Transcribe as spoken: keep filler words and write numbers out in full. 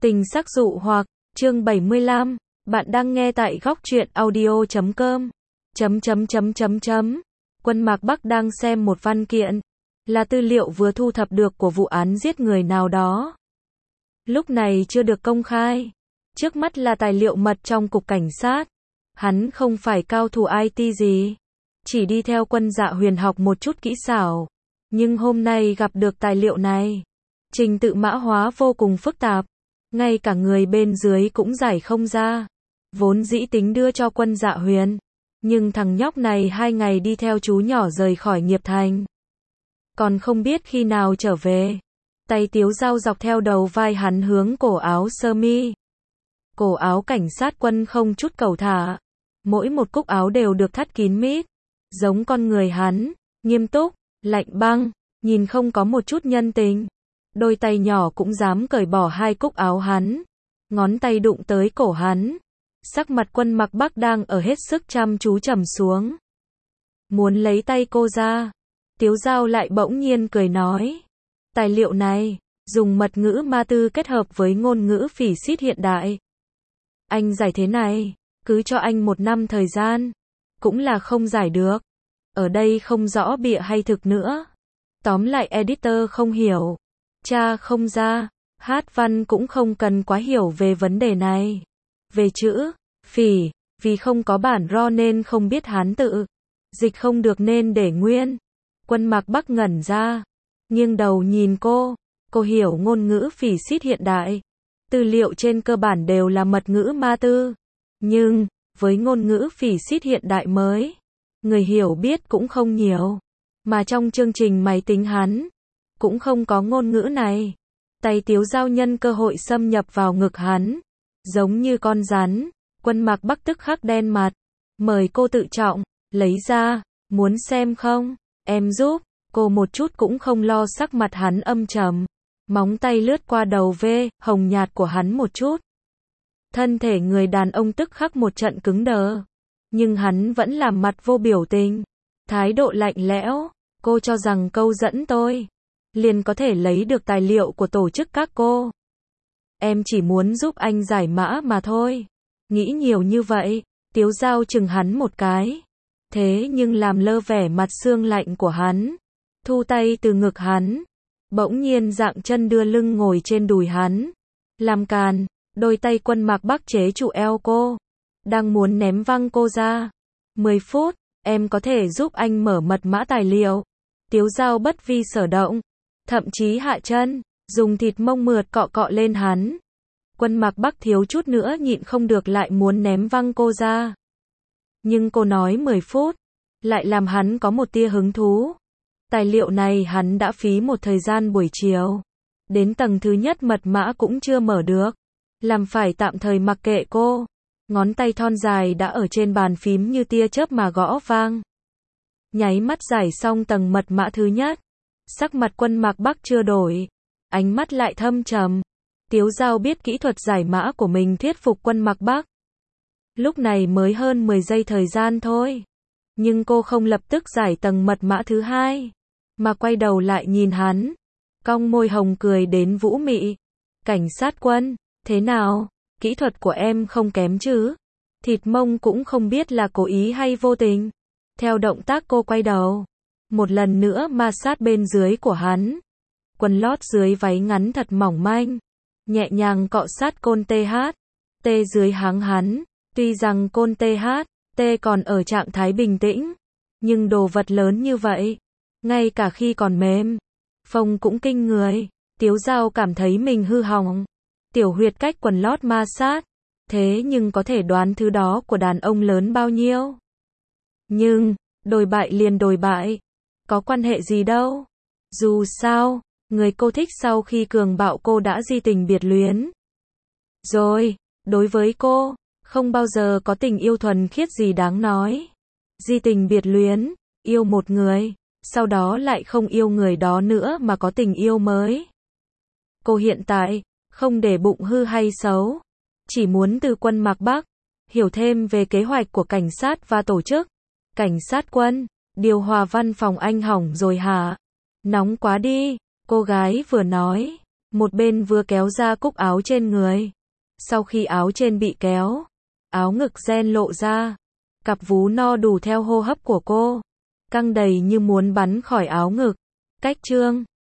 Tình sắc dụ hoặc, chương bảy mươi lăm, bạn đang nghe tại góc truyện audio chấm com. Chấm chấm chấm chấm chấm. Quân Mạc Bắc đang xem một văn kiện, là tư liệu vừa thu thập được của vụ án giết người nào đó. Lúc này chưa được công khai. Trước mắt là tài liệu mật trong cục cảnh sát. Hắn không phải cao thủ i tê gì, chỉ đi theo Quân Dạ Huyền học một chút kỹ xảo. Nhưng hôm nay gặp được tài liệu này, trình tự mã hóa vô cùng phức tạp, ngay cả người bên dưới cũng giải không ra. Vốn dĩ tính đưa cho Quân Dạ Huyền, nhưng thằng nhóc này hai ngày đi theo chú nhỏ rời khỏi Nghiệp Thành, còn không biết khi nào trở về. Tay Tiếu Dao dọc theo đầu vai hắn hướng cổ áo sơ mi. Cổ áo cảnh sát quân không chút cầu thả, mỗi một cúc áo đều được thắt kín mít, giống con người hắn, nghiêm túc, lạnh băng, nhìn không có một chút nhân tình. Đôi tay nhỏ cũng dám cởi bỏ hai cúc áo hắn, ngón tay đụng tới cổ hắn. Sắc mặt Quân Mạc Bắc đang ở hết sức chăm chú trầm xuống, muốn lấy tay cô ra. Tiếu Dao lại bỗng nhiên cười nói, tài liệu này dùng mật ngữ ma tư kết hợp với ngôn ngữ phỉ xít hiện đại. Anh giải thế này, cứ cho anh một năm thời gian, cũng là không giải được. Ở đây không rõ bịa hay thực nữa. Tóm lại editor không hiểu, tra không ra, hát văn cũng không cần quá hiểu về vấn đề này. Về chữ phỉ, vì không có bản ro nên không biết Hán tự, dịch không được nên để nguyên. Quân Mạc Bắc ngẩn ra, nghiêng đầu nhìn cô. Cô hiểu ngôn ngữ phỉ xít hiện đại, tư liệu trên cơ bản đều là mật ngữ ma tư, nhưng với ngôn ngữ phỉ xít hiện đại mới, người hiểu biết cũng không nhiều, mà trong chương trình máy tính hắn cũng không có ngôn ngữ này. Tay Tiếu Dao nhân cơ hội xâm nhập vào ngực hắn, giống như con rắn. Quân Mạc Bắc tức khắc đen mặt, mời cô tự trọng, lấy ra, muốn xem không? Em giúp. Cô một chút cũng không lo sắc mặt hắn âm trầm, móng tay lướt qua đầu vê hồng nhạt của hắn một chút. Thân thể người đàn ông tức khắc một trận cứng đờ, nhưng hắn vẫn làm mặt vô biểu tình, thái độ lạnh lẽo. Cô cho rằng câu dẫn tôi liền có thể lấy được tài liệu của tổ chức các cô. Em chỉ muốn giúp anh giải mã mà thôi. Nghĩ nhiều như vậy. Tiếu Dao chừng hắn một cái, thế nhưng làm lơ vẻ mặt xương lạnh của hắn, thu tay từ ngực hắn, bỗng nhiên dạng chân đưa lưng ngồi trên đùi hắn, làm càn. Đôi tay Quân Mạc Bắc chế trụ eo cô, đang muốn ném văng cô ra. Mười phút, em có thể giúp anh mở mật mã tài liệu. Tiếu Dao bất vi sở động, thậm chí hạ chân, dùng thịt mông mượt cọ cọ lên hắn. Quân Mạc Bắc thiếu chút nữa nhịn không được lại muốn ném văng cô ra. Nhưng cô nói mười phút, lại làm hắn có một tia hứng thú. Tài liệu này hắn đã phí một thời gian buổi chiều, đến tầng thứ nhất mật mã cũng chưa mở được, làm phải tạm thời mặc kệ cô. Ngón tay thon dài đã ở trên bàn phím như tia chớp mà gõ vang. Nháy mắt giải xong tầng mật mã thứ nhất, sắc mặt Quân Mạc Bắc chưa đổi, ánh mắt lại thâm trầm. Tiếu Dao biết kỹ thuật giải mã của mình thuyết phục Quân Mạc Bắc. Lúc này mới hơn mười giây thời gian thôi, nhưng cô không lập tức giải tầng mật mã thứ hai, mà quay đầu lại nhìn hắn, cong môi hồng cười đến vũ mị. Cảnh sát Quân, thế nào? Kỹ thuật của em không kém chứ? Thịt mông cũng không biết là cố ý hay vô tình. Theo động tác cô quay đầu, một lần nữa ma sát bên dưới của hắn. Quần lót dưới váy ngắn thật mỏng manh, nhẹ nhàng cọ sát côn tê hát, tê dưới háng hắn. Tuy rằng côn tê hát, tê còn ở trạng thái bình tĩnh, nhưng đồ vật lớn như vậy, ngay cả khi còn mềm, phông cũng kinh người. Tiếu Dao cảm thấy mình hư hỏng. Tiểu huyệt cách quần lót ma sát, thế nhưng có thể đoán thứ đó của đàn ông lớn bao nhiêu. Nhưng, đồi bại liền đồi bại, có quan hệ gì đâu. Dù sao, người cô thích sau khi cường bạo cô đã di tình biệt luyến rồi. Đối với cô, không bao giờ có tình yêu thuần khiết gì đáng nói. Di tình biệt luyến, yêu một người, sau đó lại không yêu người đó nữa mà có tình yêu mới. Cô hiện tại không để bụng hư hay xấu, chỉ muốn từ Quân Mạc Bắc hiểu thêm về kế hoạch của cảnh sát và tổ chức. Cảnh sát Quân, điều hòa văn phòng anh hỏng rồi hả? Nóng quá đi. Cô gái vừa nói, một bên vừa kéo ra cúc áo trên người. Sau khi áo trên bị kéo, áo ngực ren lộ ra, cặp vú no đủ theo hô hấp của cô, căng đầy như muốn bắn khỏi áo ngực. Cách chương